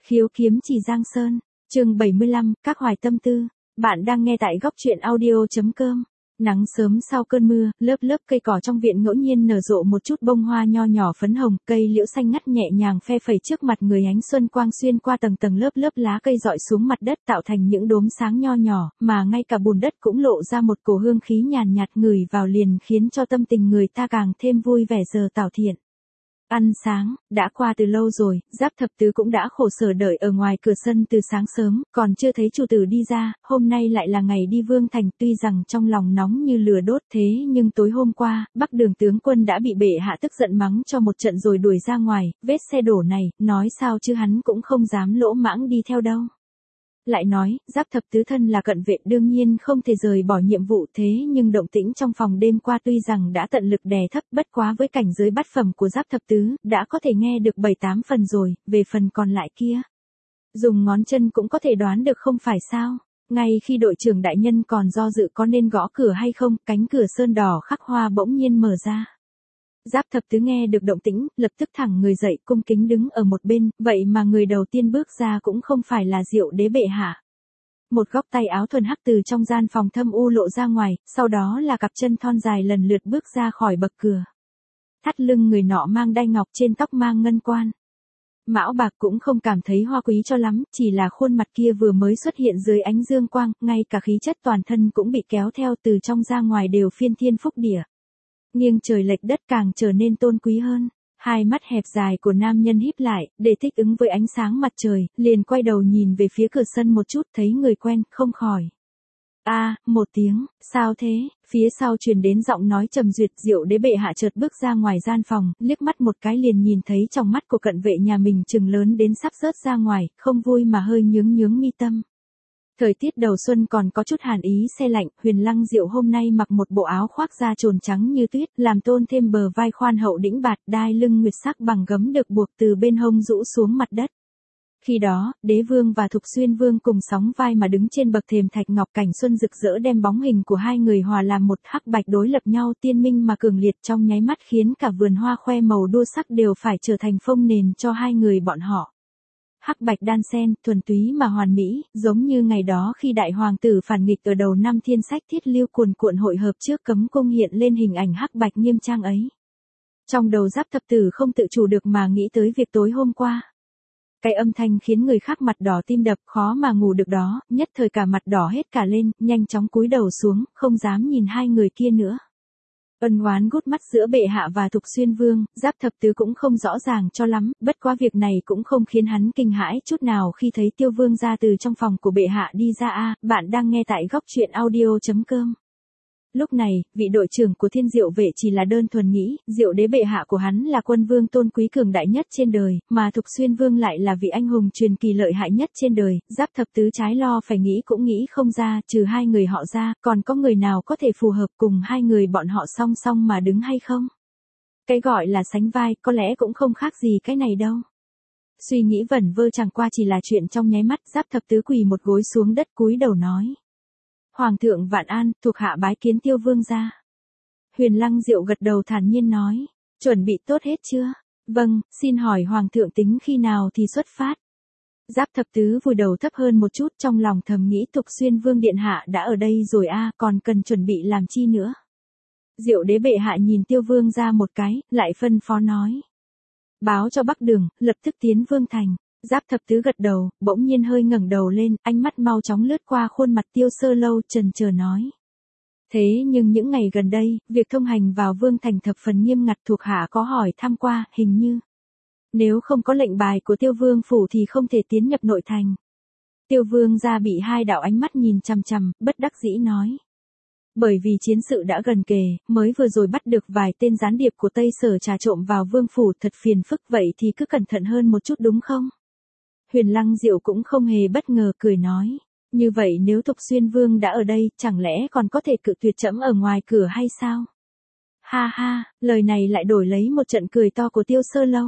Khiếu kiếm chỉ Giang Sơn, chương 75, các hoài tâm tư. Bạn đang nghe tại góc truyện audio.com. Nắng sớm sau cơn mưa, lớp lớp cây cỏ trong viện ngẫu nhiên nở rộ một chút bông hoa nho nhỏ phấn hồng, cây liễu xanh ngắt nhẹ nhàng phe phẩy trước mặt người, ánh xuân quang xuyên qua tầng tầng lớp lớp lá cây rọi xuống mặt đất tạo thành những đốm sáng nho nhỏ, mà ngay cả bùn đất cũng lộ ra một cổ hương khí nhàn nhạt ngửi vào liền khiến cho tâm tình người ta càng thêm vui vẻ giờ tảo thiện. Ăn sáng, đã qua từ lâu rồi, Giáp Thập Tứ cũng đã khổ sở đợi ở ngoài cửa sân từ sáng sớm, còn chưa thấy chủ tử đi ra, hôm nay lại là ngày đi Vương Thành, tuy rằng trong lòng nóng như lửa đốt thế nhưng tối hôm qua, Bắc Đường tướng quân đã bị bệ hạ tức giận mắng cho một trận rồi đuổi ra ngoài, vết xe đổ này, nói sao chứ hắn cũng không dám lỗ mãng đi theo đâu. Lại nói, Giáp Thập Tứ thân là cận vệ đương nhiên không thể rời bỏ nhiệm vụ, thế nhưng động tĩnh trong phòng đêm qua tuy rằng đã tận lực đè thấp, bất quá với cảnh giới bát phẩm của Giáp Thập Tứ, đã có thể nghe được 7-8 phần rồi, về phần còn lại kia. Dùng ngón chân cũng có thể đoán được không phải sao. Ngay khi đội trưởng đại nhân còn do dự có nên gõ cửa hay không, cánh cửa sơn đỏ khắc hoa bỗng nhiên mở ra. Giáp Thập Tứ nghe được động tĩnh, lập tức thẳng người dậy cung kính đứng ở một bên, vậy mà người đầu tiên bước ra cũng không phải là Diệu Đế bệ hạ. Một góc tay áo thuần hắc từ trong gian phòng thâm u lộ ra ngoài, sau đó là cặp chân thon dài lần lượt bước ra khỏi bậc cửa. Thắt lưng người nọ mang đai ngọc, trên tóc mang ngân quan. Mão bạc cũng không cảm thấy hoa quý cho lắm, chỉ là khuôn mặt kia vừa mới xuất hiện dưới ánh dương quang, ngay cả khí chất toàn thân cũng bị kéo theo từ trong ra ngoài đều phiên thiên phúc địa. Nghiêng trời lệch đất càng trở nên tôn quý hơn. Hai mắt hẹp dài của nam nhân híp lại, để thích ứng với ánh sáng mặt trời, liền quay đầu nhìn về phía cửa sân một chút, thấy người quen, không khỏi. Một tiếng, sao thế, phía sau truyền đến giọng nói trầm duyệt. Diệu Đế bệ hạ chợt bước ra ngoài gian phòng, liếc mắt một cái liền nhìn thấy trong mắt của cận vệ nhà mình trừng lớn đến sắp rớt ra ngoài, không vui mà hơi nhướng nhướng mi tâm. Thời tiết đầu xuân còn có chút hàn ý se lạnh, Huyền Lăng Diệu hôm nay mặc một bộ áo khoác da trồn trắng như tuyết, làm tôn thêm bờ vai khoan hậu đĩnh bạt, đai lưng nguyệt sắc bằng gấm được buộc từ bên hông rũ xuống mặt đất. Khi đó, Đế Vương và Thục Xuyên Vương cùng sóng vai mà đứng trên bậc thềm thạch ngọc, cảnh xuân rực rỡ đem bóng hình của hai người hòa làm một, hắc bạch đối lập nhau tiên minh mà cường liệt, trong nháy mắt khiến cả vườn hoa khoe màu đua sắc đều phải trở thành phông nền cho hai người bọn họ. Hắc bạch đan sen, thuần túy mà hoàn mỹ, giống như ngày đó khi đại hoàng tử phản nghịch ở đầu năm thiên sách thiết lưu cuồn cuộn hội hợp trước cấm cung hiện lên hình ảnh hắc bạch nghiêm trang ấy. Trong đầu Giáp Thập Tử không tự chủ được mà nghĩ tới việc tối hôm qua. Cái âm thanh khiến người khác mặt đỏ tim đập, khó mà ngủ được đó, nhất thời cả mặt đỏ hết cả lên, nhanh chóng cúi đầu xuống, không dám nhìn hai người kia nữa. Ân oán gút mắt giữa bệ hạ và Thục Xuyên Vương, Giáp Thập Tứ cũng không rõ ràng cho lắm, bất quá việc này cũng không khiến hắn kinh hãi chút nào khi thấy Tiêu Vương ra từ trong phòng của bệ hạ đi ra. Bạn đang nghe tại góc truyện audio.com. Lúc này, vị đội trưởng của Thiên Diệu vệ chỉ là đơn thuần nghĩ, Diệu Đế bệ hạ của hắn là quân vương tôn quý cường đại nhất trên đời, mà Thục Xuyên Vương lại là vị anh hùng truyền kỳ lợi hại nhất trên đời. Giáp Thập Tứ trái lo phải nghĩ cũng nghĩ không ra, trừ hai người họ ra, còn có người nào có thể phù hợp cùng hai người bọn họ song song mà đứng hay không? Cái gọi là sánh vai, có lẽ cũng không khác gì cái này đâu. Suy nghĩ vẩn vơ chẳng qua chỉ là chuyện trong nháy mắt, Giáp Thập Tứ quỳ một gối xuống đất cúi đầu nói. Hoàng thượng vạn an, thuộc hạ bái kiến Tiêu Vương gia. Huyền Lăng Diệu gật đầu thản nhiên nói, chuẩn bị tốt hết chưa? Vâng, xin hỏi Hoàng thượng tính khi nào thì xuất phát? Giáp Thập Tứ vùi đầu thấp hơn một chút, trong lòng thầm nghĩ Thục Xuyên Vương điện hạ đã ở đây rồi còn cần chuẩn bị làm chi nữa? Diệu Đế bệ hạ nhìn Tiêu Vương gia một cái, lại phân phó nói. Báo cho Bắc Đường, lập tức tiến Vương Thành. Giáp Thập Tứ gật đầu, bỗng nhiên hơi ngẩng đầu lên, ánh mắt mau chóng lướt qua khuôn mặt Tiêu Sơ Lâu, chần chờ nói. Thế nhưng những ngày gần đây, việc thông hành vào Vương Thành thập phần nghiêm ngặt, thuộc hạ có hỏi thăm qua, hình như nếu không có lệnh bài của Tiêu Vương phủ thì không thể tiến nhập nội thành. Tiêu Vương gia bị hai đạo ánh mắt nhìn chằm chằm, bất đắc dĩ nói. Bởi vì chiến sự đã gần kề, mới vừa rồi bắt được vài tên gián điệp của Tây Sở trà trộm vào Vương phủ, thật phiền phức, vậy thì cứ cẩn thận hơn một chút đúng không? Huyền Lăng Diệu cũng không hề bất ngờ, cười nói. Như vậy nếu Thục Xuyên Vương đã ở đây, chẳng lẽ còn có thể cự tuyệt trẫm ở ngoài cửa hay sao? Ha ha, lời này lại đổi lấy một trận cười to của Tiêu Sơ Lâu.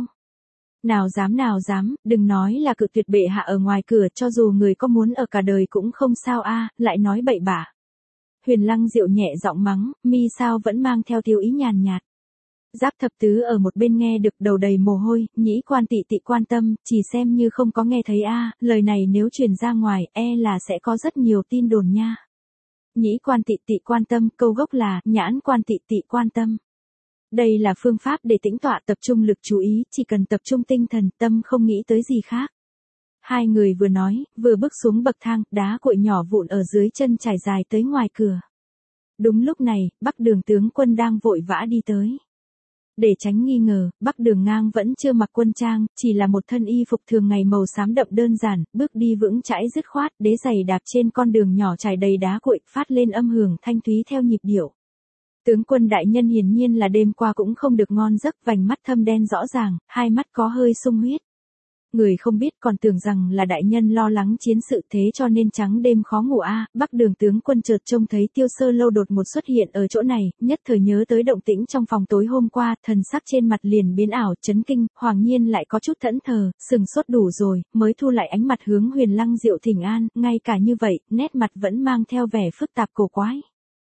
Nào dám, đừng nói là cự tuyệt bệ hạ ở ngoài cửa, cho dù người có muốn ở cả đời cũng không sao lại nói bậy bạ. Huyền Lăng Diệu nhẹ giọng mắng, mi sao vẫn mang theo tiêu ý nhàn nhạt. Giáp thập tứ ở một bên nghe được đầu đầy mồ hôi, nhĩ quan tị tị quan tâm, chỉ xem như không có nghe thấy a, lời này nếu truyền ra ngoài, là sẽ có rất nhiều tin đồn nha. Nhĩ quan tị tị quan tâm, câu gốc là, nhãn quan tị tị quan tâm. Đây là phương pháp để tĩnh tọa tập trung lực chú ý, chỉ cần tập trung tinh thần, tâm không nghĩ tới gì khác. Hai người vừa nói, vừa bước xuống bậc thang, đá cuội nhỏ vụn ở dưới chân trải dài tới ngoài cửa. Đúng lúc này, Bắc Đường tướng quân đang vội vã đi tới. Để tránh nghi ngờ, Bắc Đường Ngang vẫn chưa mặc quân trang, chỉ là một thân y phục thường ngày màu xám đậm đơn giản, bước đi vững chãi dứt khoát, đế giày đạp trên con đường nhỏ trải đầy đá cuội, phát lên âm hưởng thanh thúy theo nhịp điệu. Tướng quân đại nhân hiển nhiên là đêm qua cũng không được ngon giấc, vành mắt thâm đen rõ ràng, hai mắt có hơi sung huyết. Người không biết còn tưởng rằng là đại nhân lo lắng chiến sự thế cho nên trắng đêm khó ngủ Bắc Đường tướng quân chợt trông thấy Tiêu Sơ Lâu đột ngột xuất hiện ở chỗ này, nhất thời nhớ tới động tĩnh trong phòng tối hôm qua, thần sắc trên mặt liền biến ảo, chấn kinh, hoàng nhiên lại có chút thẫn thờ, sừng sốt đủ rồi, mới thu lại ánh mặt hướng Huyền Lăng Diệu thỉnh an, ngay cả như vậy, nét mặt vẫn mang theo vẻ phức tạp cổ quái.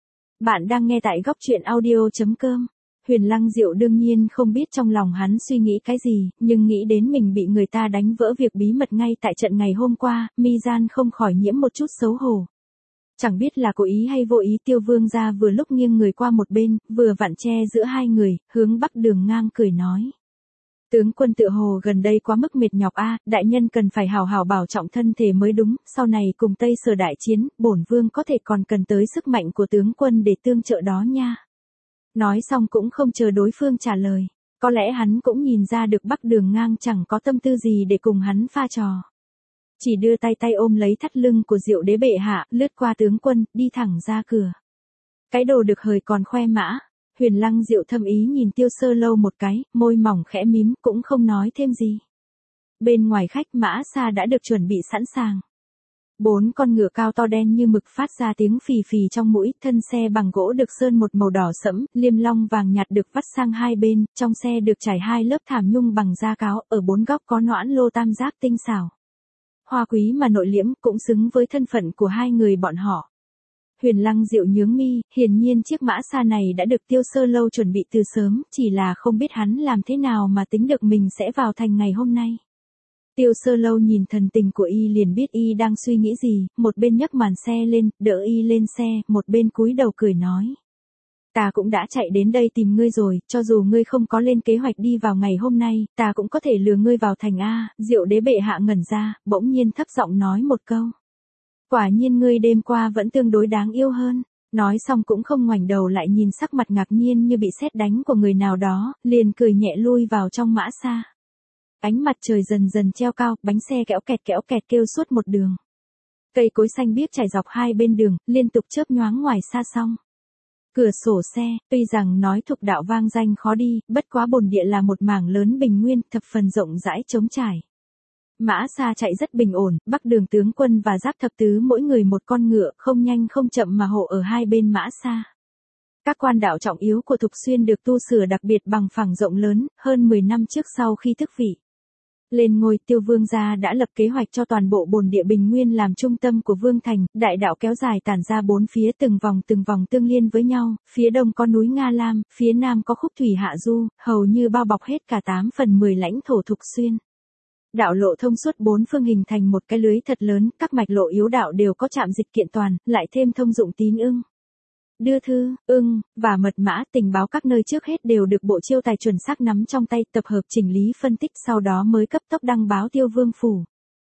Bạn đang nghe tại góc truyện audio.com. Huyền Lăng Diệu đương nhiên không biết trong lòng hắn suy nghĩ cái gì, nhưng nghĩ đến mình bị người ta đánh vỡ việc bí mật ngay tại trận ngày hôm qua, mi gian không khỏi nhiễm một chút xấu hổ. Chẳng biết là cố ý hay vô ý, Tiêu Vương gia vừa lúc nghiêng người qua một bên, vừa vặn che giữa hai người, hướng Bắc Đường Ngang cười nói. Tướng quân tựa hồ gần đây quá mức mệt nhọc đại nhân cần phải hào hào bảo trọng thân thể mới đúng, sau này cùng Tây Sở đại chiến, bổn vương có thể còn cần tới sức mạnh của tướng quân để tương trợ đó nha. Nói xong cũng không chờ đối phương trả lời, có lẽ hắn cũng nhìn ra được Bắc Đường Ngang chẳng có tâm tư gì để cùng hắn pha trò. Chỉ đưa tay ôm lấy thắt lưng của Diệu đế bệ hạ, lướt qua tướng quân, đi thẳng ra cửa. Cái đồ được hời còn khoe mã. Huyền Lăng Diệu thâm ý nhìn Tiêu Sơ Lâu một cái, môi mỏng khẽ mím, cũng không nói thêm gì. Bên ngoài khách mã xa đã được chuẩn bị sẵn sàng. 4 con ngựa cao to đen như mực phát ra tiếng phì phì trong mũi, thân xe bằng gỗ được sơn một màu đỏ sẫm, liêm long vàng nhạt được vắt sang hai bên, trong xe được trải 2 lớp thảm nhung bằng da cáo, ở 4 góc có noãn lô tam giác tinh xảo. Hoa quý mà nội liễm, cũng xứng với thân phận của hai người bọn họ. Huyền Lăng Diệu nhướng mi, hiển nhiên chiếc mã xa này đã được Tiêu Sơ Lâu chuẩn bị từ sớm, chỉ là không biết hắn làm thế nào mà tính được mình sẽ vào thành ngày hôm nay. Tiêu Sơ Lâu nhìn thần tình của y liền biết y đang suy nghĩ gì, một bên nhấc màn xe lên, đỡ y lên xe, một bên cúi đầu cười nói. Ta cũng đã chạy đến đây tìm ngươi rồi, cho dù ngươi không có lên kế hoạch đi vào ngày hôm nay, ta cũng có thể lừa ngươi vào thành Diệu đế bệ hạ ngẩn ra, bỗng nhiên thấp giọng nói một câu. Quả nhiên ngươi đêm qua vẫn tương đối đáng yêu hơn. Nói xong cũng không ngoảnh đầu lại nhìn sắc mặt ngạc nhiên như bị sét đánh của người nào đó, liền cười nhẹ lui vào trong mã xa. Ánh mặt trời dần dần treo cao, bánh xe kéo kẹt kêu suốt một đường. Cây cối xanh biếc trải dọc hai bên đường, liên tục chớp nhoáng ngoài xa xong. Cửa sổ xe, tuy rằng nói thục đạo vang danh khó đi, bất quá bồn địa là một mảng lớn bình nguyên, thập phần rộng rãi trống trải. Mã xa chạy rất bình ổn, Bắc Đường tướng quân và Giáp thập tứ mỗi người một con ngựa, không nhanh không chậm mà hộ ở hai bên mã xa. Các quan đạo trọng yếu của Thục Xuyên được tu sửa đặc biệt bằng phẳng rộng lớn, hơn 10 năm trước sau khi thức vị. Lên ngôi, Tiêu Vương gia đã lập kế hoạch cho toàn bộ bồn địa bình nguyên làm trung tâm của Vương thành, đại đạo kéo dài tản ra bốn phía từng vòng tương liên với nhau, phía đông có núi Nga Lam, phía nam có khúc thủy Hạ Du, hầu như bao bọc hết cả 8/10 lãnh thổ Thục Xuyên. Đạo lộ thông suốt bốn phương hình thành một cái lưới thật lớn, các mạch lộ yếu đạo đều có trạm dịch kiện toàn, lại thêm thông dụng tín ưng, đưa thư, và mật mã tình báo các nơi trước hết đều được bộ chiêu tài chuẩn xác nắm trong tay, tập hợp chỉnh lý phân tích sau đó mới cấp tốc đăng báo Tiêu Vương phủ.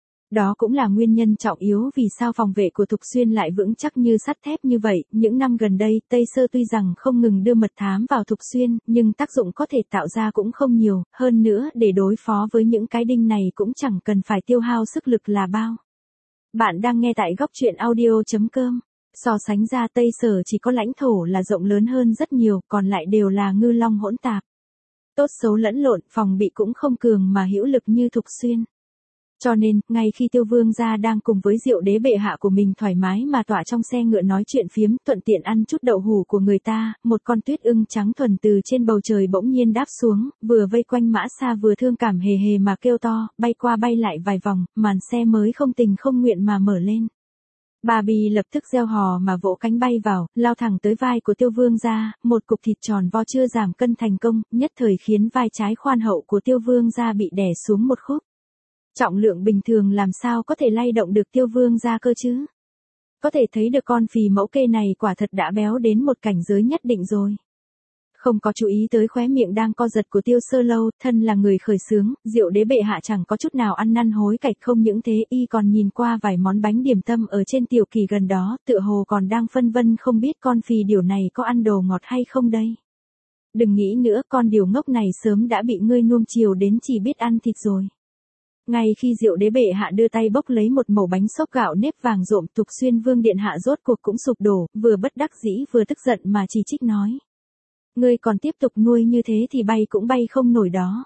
Đó cũng là nguyên nhân trọng yếu vì sao phòng vệ của Thục Xuyên lại vững chắc như sắt thép như vậy. Những năm gần đây, Tây Sơ tuy rằng không ngừng đưa mật thám vào Thục Xuyên, nhưng tác dụng có thể tạo ra cũng không nhiều, hơn nữa để đối phó với những cái đinh này cũng chẳng cần phải tiêu hao sức lực là bao. Bạn đang nghe tại góc truyện audio.com. So sánh ra Tây Sở chỉ có lãnh thổ là rộng lớn hơn rất nhiều, còn lại đều là ngư long hỗn tạp. Tốt xấu lẫn lộn, phòng bị cũng không cường mà hữu lực như Thục Xuyên. Cho nên, ngay khi Tiêu Vương gia đang cùng với Diệu đế bệ hạ của mình thoải mái mà tọa trong xe ngựa nói chuyện phiếm, thuận tiện ăn chút đậu hủ của người ta, một con tuyết ưng trắng thuần từ trên bầu trời bỗng nhiên đáp xuống, vừa vây quanh mã xa vừa thương cảm hề hề mà kêu to, bay qua bay lại vài vòng, màn xe mới không tình không nguyện mà mở lên. Barbie lập tức reo hò mà vỗ cánh bay vào, lao thẳng tới vai của Tiêu Vương gia, một cục thịt tròn vo chưa giảm cân thành công, nhất thời khiến vai trái khoan hậu của Tiêu Vương gia bị đè xuống một khúc. Trọng lượng bình thường làm sao có thể lay động được Tiêu Vương gia cơ chứ? Có thể thấy được con phì mẫu kê này quả thật đã béo đến một cảnh giới nhất định rồi. Không có chú ý tới khóe miệng đang co giật của Tiêu Sơ Lâu, thân là người khởi xướng, Diệu Đế bệ hạ chẳng có chút nào ăn năn hối cải, không những thế y còn nhìn qua vài món bánh điểm tâm ở trên tiểu kỳ gần đó, tựa hồ còn đang phân vân không biết con phì điều này có ăn đồ ngọt hay không đây. Đừng nghĩ nữa, con điều ngốc này sớm đã bị ngươi nuông chiều đến chỉ biết ăn thịt rồi. Ngay khi Diệu Đế bệ hạ đưa tay bốc lấy một mẩu bánh xốp gạo nếp vàng rộm, Thục Xuyên Vương điện hạ rốt cuộc cũng sụp đổ, vừa bất đắc dĩ vừa tức giận mà chỉ trích nói. Ngươi còn tiếp tục nuôi như thế thì bay cũng bay không nổi đó.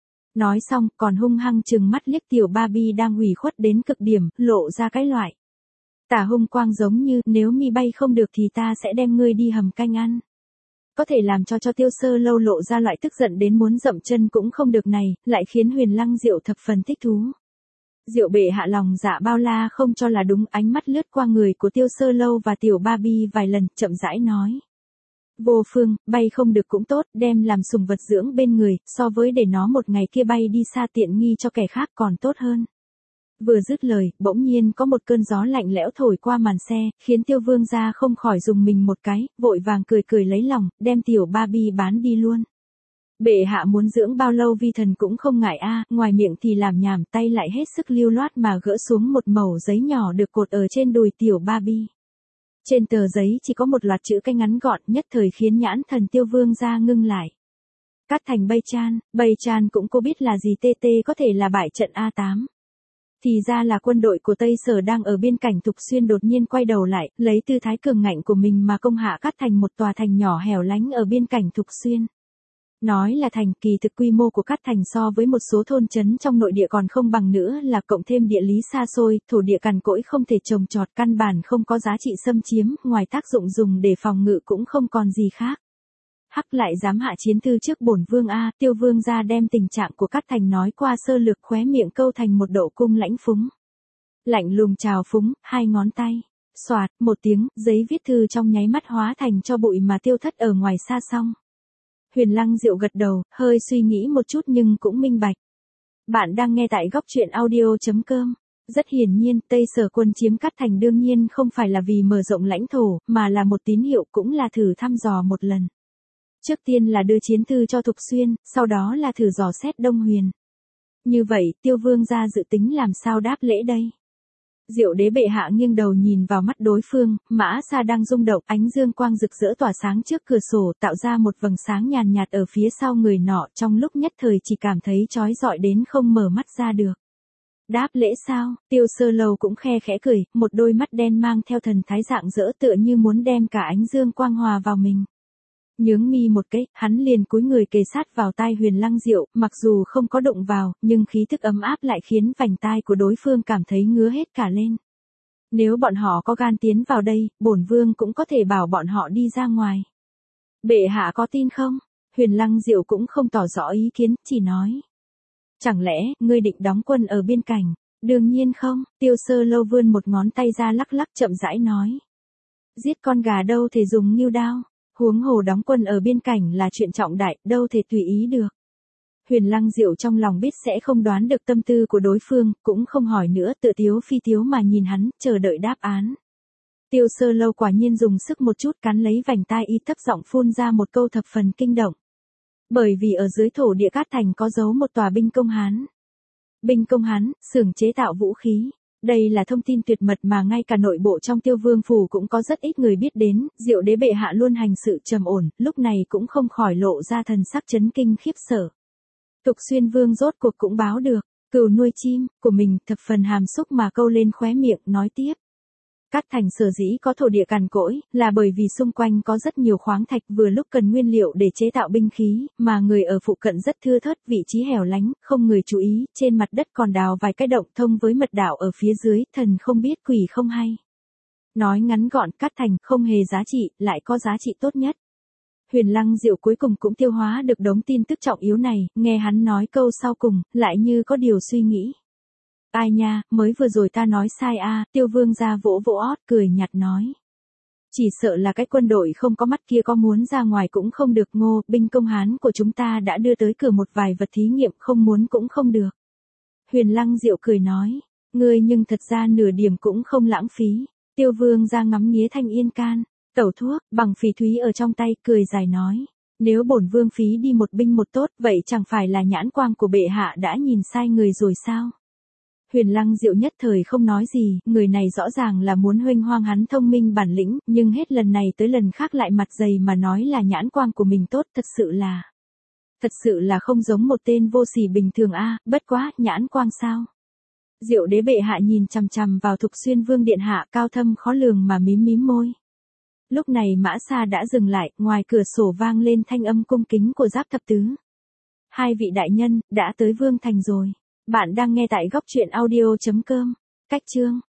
Nói xong, còn hung hăng trừng mắt liếc tiểu Barbie đang ủy khuất đến cực điểm, lộ ra cái loại. Tả hung quang giống như, nếu mi bay không được thì ta sẽ đem ngươi đi hầm canh ăn. Có thể làm cho Tiêu Sơ Lâu lộ ra loại tức giận đến muốn dậm chân cũng không được này, lại khiến Huyền Lăng Diệu thập phần thích thú. Diệu bệ hạ lòng dạ bao la không cho là đúng, ánh mắt lướt qua người của Tiêu Sơ Lâu và tiểu Barbie vài lần, chậm rãi nói. Vô phương, bay không được cũng tốt, đem làm sùng vật dưỡng bên người, so với để nó một ngày kia bay đi xa tiện nghi cho kẻ khác còn tốt hơn. Vừa dứt lời, bỗng nhiên có một cơn gió lạnh lẽo thổi qua màn xe, khiến Tiêu Vương gia không khỏi dùng mình một cái, vội vàng cười cười lấy lòng, đem tiểu Barbie bán đi luôn. Bệ hạ muốn dưỡng bao lâu vi thần cũng không ngại a, ngoài miệng thì làm nhảm, tay lại hết sức lưu loát mà gỡ xuống một mẩu giấy nhỏ được cột ở trên đùi tiểu Barbie. Trên tờ giấy chỉ có một loạt chữ cái ngắn gọn, nhất thời khiến nhãn thần Tiêu Vương gia ngưng lại. Cát Thành Bây Chan cũng có biết là gì, TT có thể là bại trận A8. Thì ra là quân đội của Tây Sở đang ở biên cảnh Thục Xuyên đột nhiên quay đầu lại, lấy tư thái cường ngạnh của mình mà công hạ Cát Thành, một tòa thành nhỏ hẻo lánh ở biên cảnh Thục Xuyên. Nói là thành, kỳ thực quy mô của Cát Thành so với một số thôn trấn trong nội địa còn không bằng nữa, là cộng thêm địa lý xa xôi, thổ địa cằn cỗi không thể trồng trọt, căn bản không có giá trị xâm chiếm, ngoài tác dụng dùng để phòng ngự cũng không còn gì khác. Hắc lại dám hạ chiến thư trước bổn vương a, Tiêu Vương gia đem tình trạng của Cát Thành nói qua sơ lược, khóe miệng câu thành một độ cung lãnh phúng. Lạnh lùng chào phúng, hai ngón tay. Xoạt, một tiếng, giấy viết thư trong nháy mắt hóa thành cho bụi mà tiêu thất ở ngoài xa xong. Huyền Lăng Diệu gật đầu, hơi suy nghĩ một chút nhưng cũng minh bạch. Bạn đang nghe tại góc truyện audio.com. Rất hiển nhiên, Tây Sở quân chiếm Cát Thành đương nhiên không phải là vì mở rộng lãnh thổ, mà là một tín hiệu, cũng là thử thăm dò một lần. Trước tiên là đưa chiến thư cho Thục Xuyên, sau đó là thử dò xét Đông Huyền. Như vậy, Tiêu Vương gia dự tính làm sao đáp lễ đây? Diệu Đế bệ hạ nghiêng đầu nhìn vào mắt đối phương, mã xa đang rung động, ánh dương quang rực rỡ tỏa sáng trước cửa sổ, tạo ra một vầng sáng nhàn nhạt ở phía sau người nọ, trong lúc nhất thời chỉ cảm thấy chói rọi đến không mở mắt ra được. Đáp lễ sao? Tiêu Sơ Lâu cũng khe khẽ cười, một đôi mắt đen mang theo thần thái rạng rỡ tựa như muốn đem cả ánh dương quang hòa vào mình. Nhướng mi một cái, hắn liền cúi người kề sát vào tai Huyền Lăng Diệu, mặc dù không có đụng vào, nhưng khí thức ấm áp lại khiến vành tai của đối phương cảm thấy ngứa hết cả lên. Nếu bọn họ có gan tiến vào đây, bổn vương cũng có thể bảo bọn họ đi ra ngoài. Bệ hạ có tin không? Huyền Lăng Diệu cũng không tỏ rõ ý kiến, chỉ nói. Chẳng lẽ, ngươi định đóng quân ở biên cảnh? Đương nhiên không, Tiêu Sơ Lâu vươn một ngón tay ra lắc lắc chậm rãi nói. Giết con gà đâu thể dùng ngưu đao. Huống hồ đóng quân ở biên cảnh là chuyện trọng đại, đâu thể tùy ý được. Huyền Lăng Diệu trong lòng biết sẽ không đoán được tâm tư của đối phương, cũng không hỏi nữa, tự tiếu phi tiếu mà nhìn hắn, chờ đợi đáp án. Tiêu Sơ Lâu quả nhiên dùng sức một chút cắn lấy vành tai y, thấp giọng phun ra một câu thập phần kinh động. Bởi vì ở dưới thổ địa Cát Thành có giấu một tòa binh công Hán. Binh công Hán, xưởng chế tạo vũ khí. Đây là thông tin tuyệt mật mà ngay cả nội bộ trong Tiêu Vương phủ cũng có rất ít người biết đến, Diệu Đế bệ hạ luôn hành sự trầm ổn, lúc này cũng không khỏi lộ ra thần sắc chấn kinh khiếp sợ. Thục Xuyên Vương rốt cuộc cũng báo được, cừu nuôi chim của mình, thập phần hàm xúc mà câu lên khóe miệng, nói tiếp. Cát Thành sở dĩ có thổ địa cằn cỗi, là bởi vì xung quanh có rất nhiều khoáng thạch, vừa lúc cần nguyên liệu để chế tạo binh khí, mà người ở phụ cận rất thưa thớt, vị trí hẻo lánh, không người chú ý, trên mặt đất còn đào vài cái động thông với mật đảo ở phía dưới, thần không biết quỷ không hay. Nói ngắn gọn, Cát Thành không hề giá trị, lại có giá trị tốt nhất. Huyền Lăng Diệu cuối cùng cũng tiêu hóa được đống tin tức trọng yếu này, nghe hắn nói câu sau cùng, lại như có điều suy nghĩ. Ai nha, mới vừa rồi ta nói sai a, Tiêu Vương gia vỗ vỗ ót cười nhạt nói. Chỉ sợ là cái quân đội không có mắt kia có muốn ra ngoài cũng không được. Ngô, binh công Hán của chúng ta đã đưa tới cửa một vài vật thí nghiệm, không muốn cũng không được. Huyền Lăng Diệu cười nói, ngươi nhưng thật ra nửa điểm cũng không lãng phí. Tiêu Vương gia ngắm nghía Thanh Yên can, tẩu thuốc, bằng phỉ thúy ở trong tay, cười dài nói. Nếu bổn vương phí đi một binh một tốt, vậy chẳng phải là nhãn quang của bệ hạ đã nhìn sai người rồi sao? Huyền Lăng Diệu nhất thời không nói gì, người này rõ ràng là muốn huênh hoang hắn thông minh bản lĩnh, nhưng hết lần này tới lần khác lại mặt dày mà nói là nhãn quang của mình tốt, thật sự là không giống một tên vô sỉ bình thường a, bất quá, nhãn quang sao? Diệu đế bệ hạ nhìn chằm chằm vào Thục Xuyên Vương điện hạ, cao thâm khó lường mà mím mím môi. Lúc này mã xa đã dừng lại, ngoài cửa sổ vang lên thanh âm cung kính của Giáp Thập Tứ. Hai vị đại nhân, đã tới Vương Thành rồi. Bạn đang nghe tại góc truyện audio.com. Cách chương